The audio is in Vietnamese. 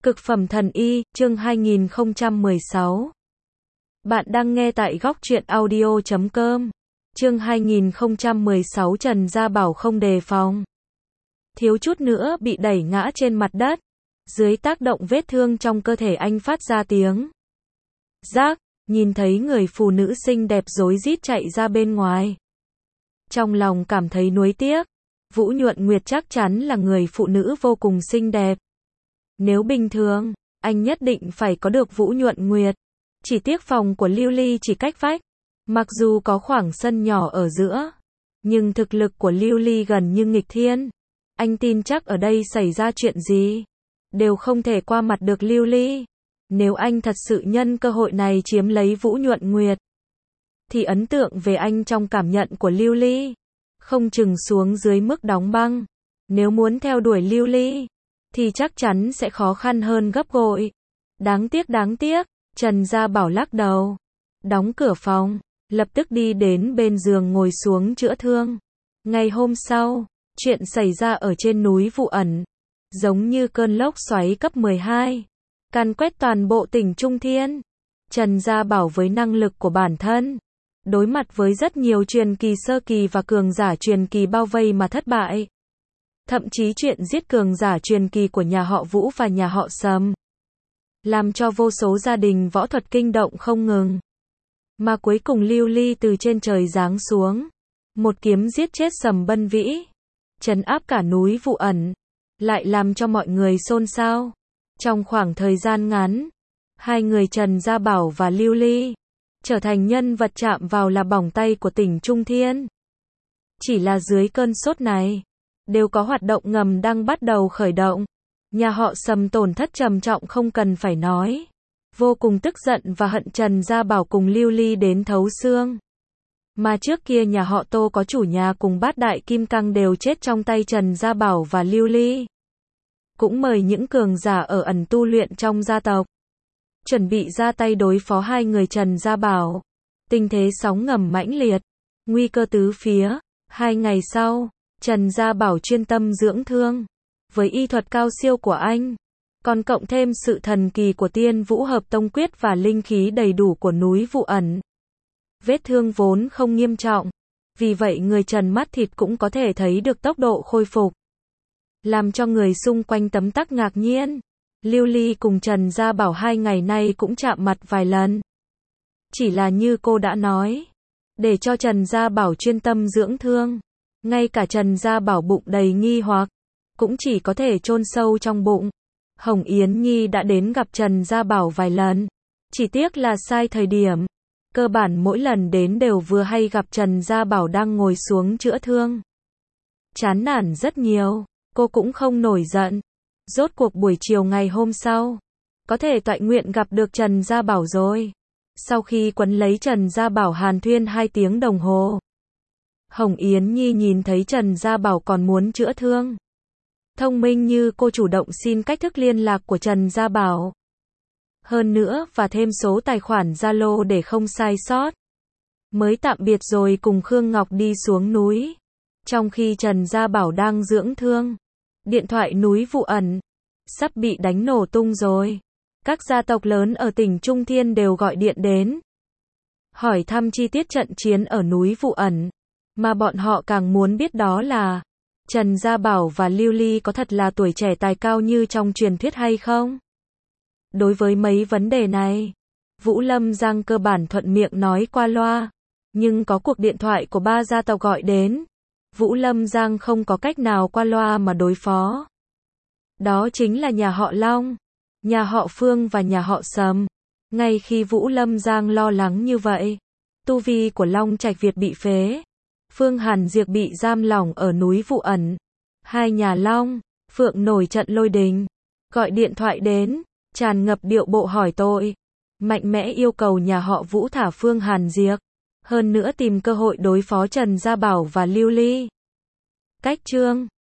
Cực phẩm thần y, chương 2016. Bạn đang nghe tại góc truyện audio.com. Chương 2016 Trần Gia Bảo không đề phòng. Thiếu chút nữa bị đẩy ngã trên mặt đất. Dưới tác động vết thương trong cơ thể anh phát ra tiếng rác, nhìn thấy người phụ nữ xinh đẹp rối rít chạy ra bên ngoài. Trong lòng cảm thấy nuối tiếc. Vũ Nhuận Nguyệt chắc chắn là người phụ nữ vô cùng xinh đẹp. Nếu bình thường, anh nhất định phải có được Vũ Nhuận Nguyệt. Chỉ tiếc phòng của Lưu Ly chỉ cách vách. Mặc dù có khoảng sân nhỏ ở giữa, nhưng thực lực của Lưu Ly gần như nghịch thiên. Anh tin chắc ở đây xảy ra chuyện gì, đều không thể qua mặt được Lưu Ly. Nếu anh thật sự nhân cơ hội này chiếm lấy Vũ Nhuận Nguyệt, thì ấn tượng về anh trong cảm nhận của Lưu Ly không chừng xuống dưới mức đóng băng. Nếu muốn theo đuổi Lưu Ly, thì chắc chắn sẽ khó khăn hơn gấp bội. Đáng tiếc, Trần Gia Bảo lắc đầu, đóng cửa phòng, lập tức đi đến bên giường ngồi xuống chữa thương. Ngày hôm sau, chuyện xảy ra ở trên núi Vụ Ẩn, giống như cơn lốc xoáy cấp 12, càn quét toàn bộ tỉnh Trung Thiên. Trần Gia Bảo với năng lực của bản thân, đối mặt với rất nhiều truyền kỳ sơ kỳ và cường giả truyền kỳ bao vây mà thất bại. Thậm chí chuyện giết cường giả truyền kỳ của nhà họ Vũ và nhà họ Sầm, làm cho vô số gia đình võ thuật kinh động không ngừng. Mà cuối cùng Lưu Ly từ trên trời giáng xuống, một kiếm giết chết Sầm Bân Vĩ, trấn áp cả núi Vụ Ẩn, lại làm cho mọi người xôn xao. Trong khoảng thời gian ngắn, hai người Trần Gia Bảo và Lưu Ly trở thành nhân vật chạm vào là bỏng tay của tỉnh Trung Thiên. Chỉ là dưới cơn sốt này, đều có hoạt động ngầm đang bắt đầu khởi động. Nhà họ Sầm tổn thất trầm trọng không cần phải nói. Vô cùng tức giận và hận Trần Gia Bảo cùng Lưu Ly đến thấu xương. Mà trước kia nhà họ Tô có chủ nhà cùng bát đại kim cang đều chết trong tay Trần Gia Bảo và Lưu Ly. Cũng mời những cường giả ở ẩn tu luyện trong gia tộc, chuẩn bị ra tay đối phó hai người Trần Gia Bảo. Tình thế sóng ngầm mãnh liệt, nguy cơ tứ phía. 2 ngày sau, Trần Gia Bảo chuyên tâm dưỡng thương. Với y thuật cao siêu của anh, còn cộng thêm sự thần kỳ của Tiên Vũ Hợp Tông Quyết và linh khí đầy đủ của núi Vụ Ẩn, vết thương vốn không nghiêm trọng, vì vậy người Trần mắt thịt cũng có thể thấy được tốc độ khôi phục, làm cho người xung quanh tấm tắc ngạc nhiên. Lưu Ly cùng Trần Gia Bảo 2 ngày nay cũng chạm mặt vài lần. Chỉ là như cô đã nói, để cho Trần Gia Bảo chuyên tâm dưỡng thương, ngay cả Trần Gia Bảo bụng đầy nghi hoặc, cũng chỉ có thể chôn sâu trong bụng. Hồng Yến Nhi đã đến gặp Trần Gia Bảo vài lần, chỉ tiếc là sai thời điểm. Cơ bản mỗi lần đến đều vừa hay gặp Trần Gia Bảo đang ngồi xuống chữa thương. Chán nản rất nhiều, cô cũng không nổi giận. Rốt cuộc buổi chiều ngày hôm sau, có thể toại nguyện gặp được Trần Gia Bảo rồi. Sau khi quấn lấy Trần Gia Bảo hàn thuyên 2 tiếng đồng hồ, Hồng Yến Nhi nhìn thấy Trần Gia Bảo còn muốn chữa thương. Thông minh như cô chủ động xin cách thức liên lạc của Trần Gia Bảo. Hơn nữa và thêm số tài khoản Zalo để không sai sót. Mới tạm biệt rồi cùng Khương Ngọc đi xuống núi. Trong khi Trần Gia Bảo đang dưỡng thương, điện thoại núi Vụ Ẩn sắp bị đánh nổ tung rồi. Các gia tộc lớn ở tỉnh Trung Thiên đều gọi điện đến, hỏi thăm chi tiết trận chiến ở núi Vụ Ẩn. Mà bọn họ càng muốn biết đó là Trần Gia Bảo và Lưu Ly có thật là tuổi trẻ tài cao như trong truyền thuyết hay không? Đối với mấy vấn đề này, Vũ Lâm Giang cơ bản thuận miệng nói qua loa. Nhưng có cuộc điện thoại của 3 gia tộc gọi đến, Vũ Lâm Giang không có cách nào qua loa mà đối phó. Đó chính là nhà họ Long, nhà họ Phương và nhà họ Sầm. Ngay khi Vũ Lâm Giang lo lắng như vậy, tu vi của Long Trạch Việt bị phế, Phương Hàn Diệp bị giam lỏng ở núi Vụ Ẩn. Hai nhà Long, Phượng nổi trận lôi đình, gọi điện thoại đến, tràn ngập điệu bộ hỏi tội, mạnh mẽ yêu cầu nhà họ Vũ thả Phương Hàn Diệp, hơn nữa tìm cơ hội đối phó Trần Gia Bảo và Lưu Ly. Cách chương